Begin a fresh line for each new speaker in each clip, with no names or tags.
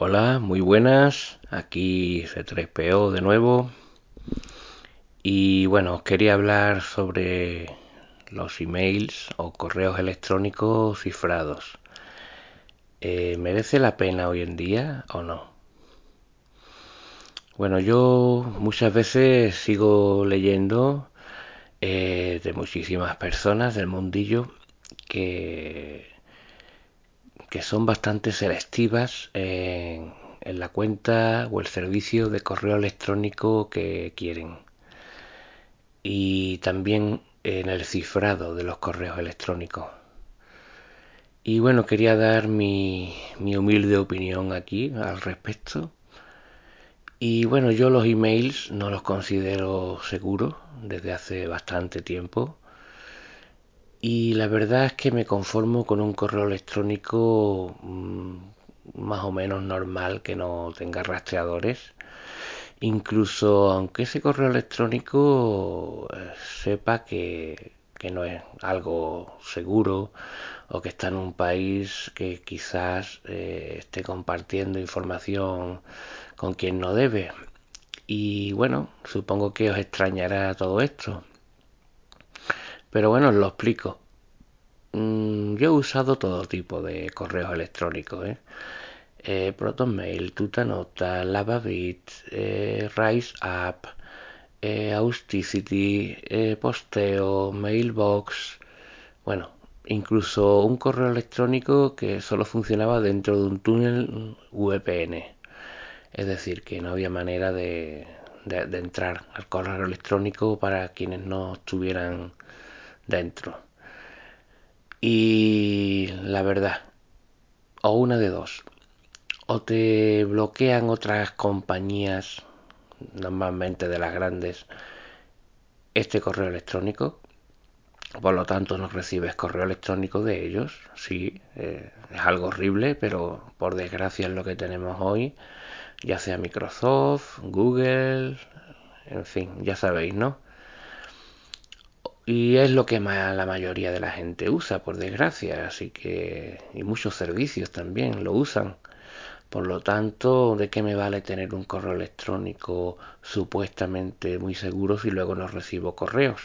Hola, muy buenas. Aquí C3PO de nuevo. Y bueno, os quería hablar sobre los emails o correos electrónicos cifrados. ¿Merece la pena hoy en día o no? Bueno, yo muchas veces sigo leyendo de muchísimas personas del mundillo que, que son bastante selectivas en la cuenta o el servicio de correo electrónico que quieren. Y también en el cifrado de los correos electrónicos. Y bueno, quería dar mi humilde opinión aquí al respecto. Y bueno, yo los emails no los considero seguros desde hace bastante tiempo. Y la verdad es que me conformo con un correo electrónico más o menos normal que no tenga rastreadores. Incluso aunque ese correo electrónico sepa que no es algo seguro o que está en un país que quizás esté compartiendo información con quien no debe. Y bueno, supongo que os extrañará todo esto. Pero bueno, os lo explico. Yo he usado todo tipo de correos electrónicos, ¿eh? ProtonMail, Tutanota, Lavabit, RiseUp, Austicity, Posteo, Mailbox, bueno, incluso un correo electrónico que solo funcionaba dentro de un túnel VPN. Es decir, que no había manera de entrar al correo electrónico para quienes no estuvieran dentro. Y la verdad, o una de dos, o te bloquean otras compañías, normalmente de las grandes, este correo electrónico. Por lo tanto, no recibes correo electrónico de ellos. Sí, es algo horrible, pero por desgracia es lo que tenemos hoy. Ya sea Microsoft, Google, en fin, ya sabéis, ¿no? Y es lo que la mayoría de la gente usa, por desgracia. Así que, y muchos servicios también lo usan. Por lo tanto, ¿de qué me vale tener un correo electrónico supuestamente muy seguro si luego no recibo correos?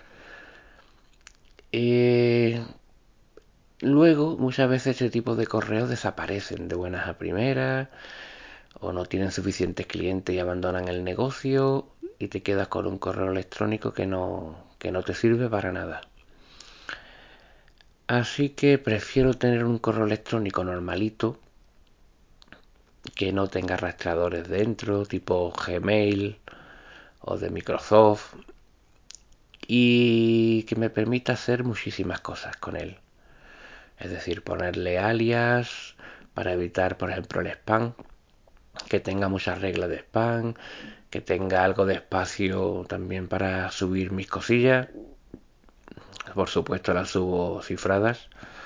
Eh, Luego, muchas veces este tipo de correos desaparecen de buenas a primeras o no tienen suficientes clientes y abandonan el negocio y te quedas con un correo electrónico que no te sirve para nada. Así que prefiero tener un correo electrónico normalito que no tenga rastreadores dentro, tipo Gmail o de Microsoft, y que me permita hacer muchísimas cosas con él. Es decir, ponerle alias para evitar, por ejemplo, el spam, que tenga muchas reglas de spam, que tenga algo de espacio también para subir mis cosillas. Por supuesto las subo cifradas.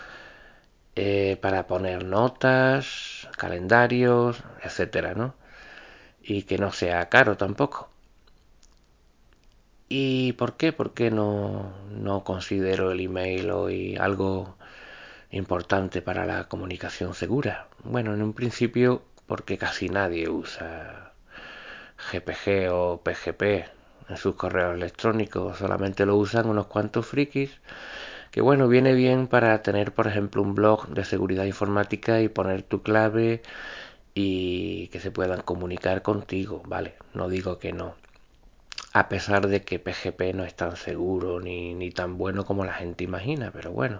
Para poner notas, calendarios, etcétera, ¿no? Y que no sea caro tampoco. ¿Y por qué? Porque no considero el email hoy algo importante para la comunicación segura. Bueno, en un principio porque casi nadie usa GPG o PGP en sus correos electrónicos, solamente lo usan unos cuantos frikis, que bueno, viene bien para tener por ejemplo un blog de seguridad informática y poner tu clave y que se puedan comunicar contigo, ¿vale? No digo que no, a pesar de que PGP no es tan seguro ni tan bueno como la gente imagina, pero bueno.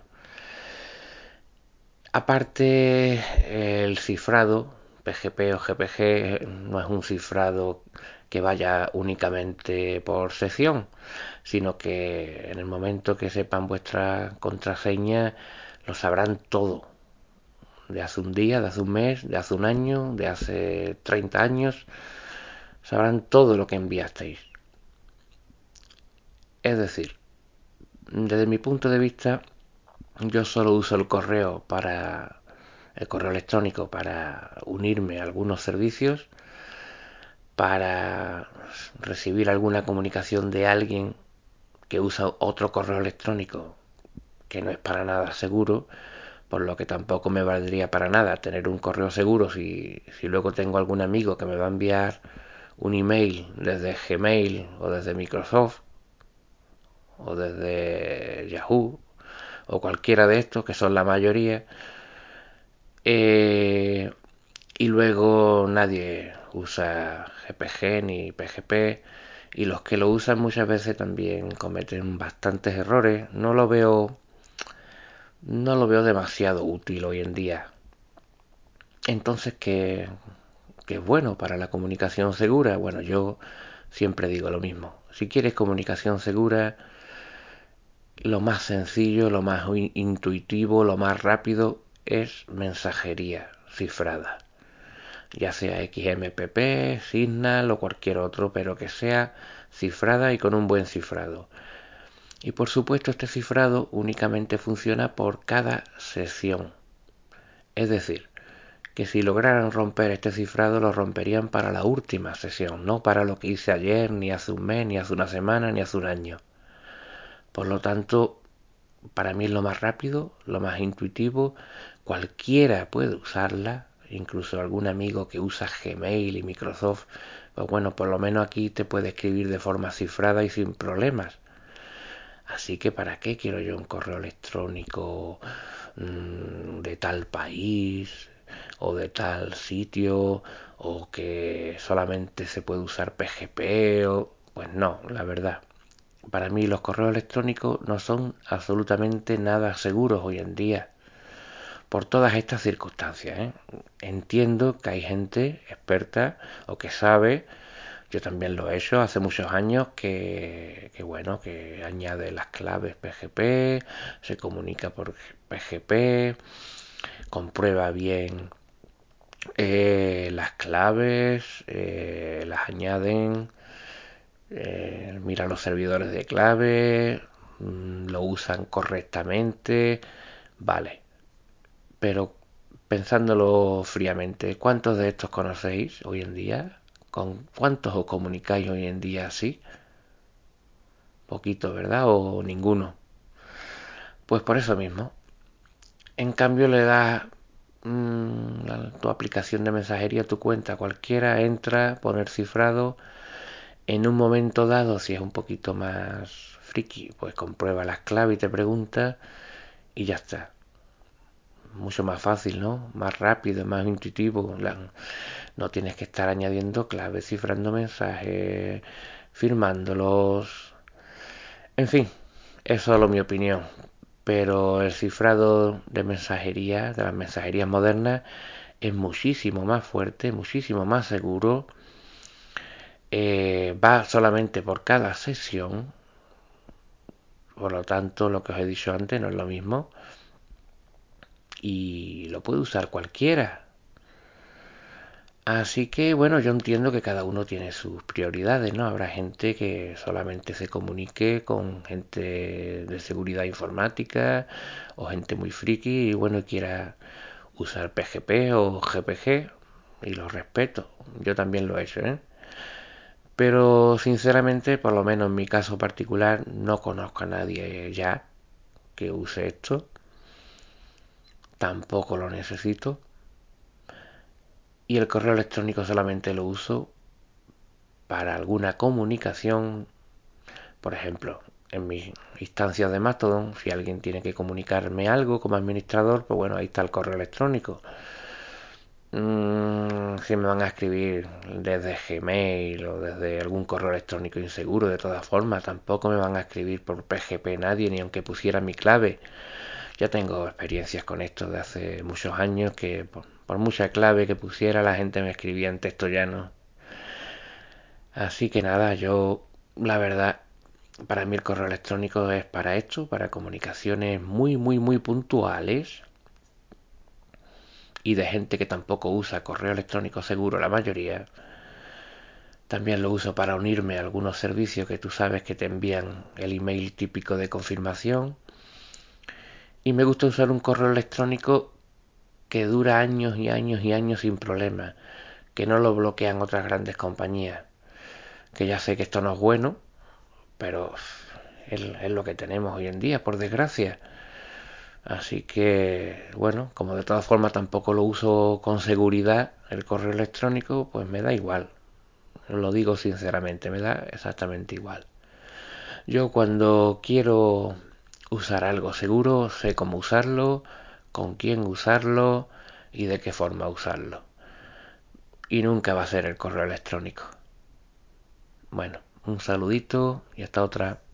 Aparte, el cifrado, PGP o GPG, no es un cifrado que vaya únicamente por sección, sino que en el momento que sepan vuestra contraseña, lo sabrán todo. De hace un día, de hace un mes, de hace un año, de hace 30 años, sabrán todo lo que enviasteis. Es decir, desde mi punto de vista, yo solo uso el correo electrónico para unirme a algunos servicios, para recibir alguna comunicación de alguien que usa otro correo electrónico que no es para nada seguro, por lo que tampoco me valdría para nada tener un correo seguro si luego tengo algún amigo que me va a enviar un email desde Gmail o desde Microsoft o desde Yahoo o cualquiera de estos, que son la mayoría, eh, y luego nadie usa GPG ni PGP, y los que lo usan muchas veces también cometen bastantes errores. No lo veo demasiado útil hoy en día. Entonces, ¿qué es bueno para la comunicación segura? Bueno, yo siempre digo lo mismo. Si quieres comunicación segura, lo más sencillo, lo más intuitivo, lo más rápido es mensajería cifrada. Ya sea XMPP, Signal o cualquier otro, pero que sea cifrada y con un buen cifrado. Y por supuesto este cifrado únicamente funciona por cada sesión. Es decir, que si lograran romper este cifrado lo romperían para la última sesión, no para lo que hice ayer, ni hace un mes, ni hace una semana, ni hace un año. Por lo tanto, para mí es lo más rápido, lo más intuitivo. Cualquiera puede usarla, incluso algún amigo que usa Gmail y Microsoft, pues bueno, por lo menos aquí te puede escribir de forma cifrada y sin problemas. Así que ¿para qué quiero yo un correo electrónico de tal país o de tal sitio o que solamente se puede usar PGP? Pues no, la verdad. Para mí los correos electrónicos no son absolutamente nada seguros hoy en día por todas estas circunstancias, ¿eh? Entiendo que hay gente experta o que sabe, yo también lo he hecho hace muchos años, que bueno, que añade las claves PGP, se comunica por PGP, comprueba bien las claves, las añaden, mira los servidores de clave, lo usan correctamente, vale. Pero pensándolo fríamente, ¿cuántos de estos conocéis hoy en día? ¿Con cuántos os comunicáis hoy en día así? Poquito, ¿verdad? ¿O ninguno? Pues por eso mismo. En cambio le das tu aplicación de mensajería, tu cuenta cualquiera, entra, poner cifrado. En un momento dado, si es un poquito más friki, pues comprueba las claves y te pregunta y ya está. Mucho más fácil, ¿no? Más rápido, más intuitivo. No tienes que estar añadiendo claves, cifrando mensajes, firmándolos. En fin, es solo mi opinión. Pero el cifrado de mensajería, de las mensajerías modernas, es muchísimo más fuerte, muchísimo más seguro. Va solamente por cada sesión. Por lo tanto, lo que os he dicho antes no es lo mismo. Y lo puede usar cualquiera. Así que bueno, yo entiendo que cada uno tiene sus prioridades, ¿no? Habrá gente que solamente se comunique con gente de seguridad informática o gente muy friki y bueno, quiera usar PGP o GPG y lo respeto. Yo también lo he hecho, ¿eh? Pero sinceramente, por lo menos en mi caso particular, no conozco a nadie ya que use esto. Tampoco lo necesito. Y el correo electrónico solamente lo uso para alguna comunicación. Por ejemplo, en mis instancias de Mastodon, si alguien tiene que comunicarme algo como administrador, pues bueno, ahí está el correo electrónico. Si me van a escribir desde Gmail o desde algún correo electrónico inseguro, de todas formas, tampoco me van a escribir por PGP nadie, ni aunque pusiera mi clave. Ya tengo experiencias con esto de hace muchos años que por mucha clave que pusiera la gente me escribía en texto llano. Así que nada, yo la verdad, para mí el correo electrónico es para esto, para comunicaciones muy, muy, muy puntuales y de gente que tampoco usa correo electrónico seguro, la mayoría. También lo uso para unirme a algunos servicios que tú sabes que te envían el email típico de confirmación. Y me gusta usar un correo electrónico que dura años y años y años sin problemas, que no lo bloquean otras grandes compañías. Que ya sé que esto no es bueno, pero es lo que tenemos hoy en día, por desgracia. Así que, bueno, como de todas formas tampoco lo uso con seguridad el correo electrónico, pues me da igual. Lo digo sinceramente, me da exactamente igual. Yo cuando quiero usar algo seguro, sé cómo usarlo, con quién usarlo y de qué forma usarlo. Y nunca va a ser el correo electrónico. Bueno, un saludito y hasta otra.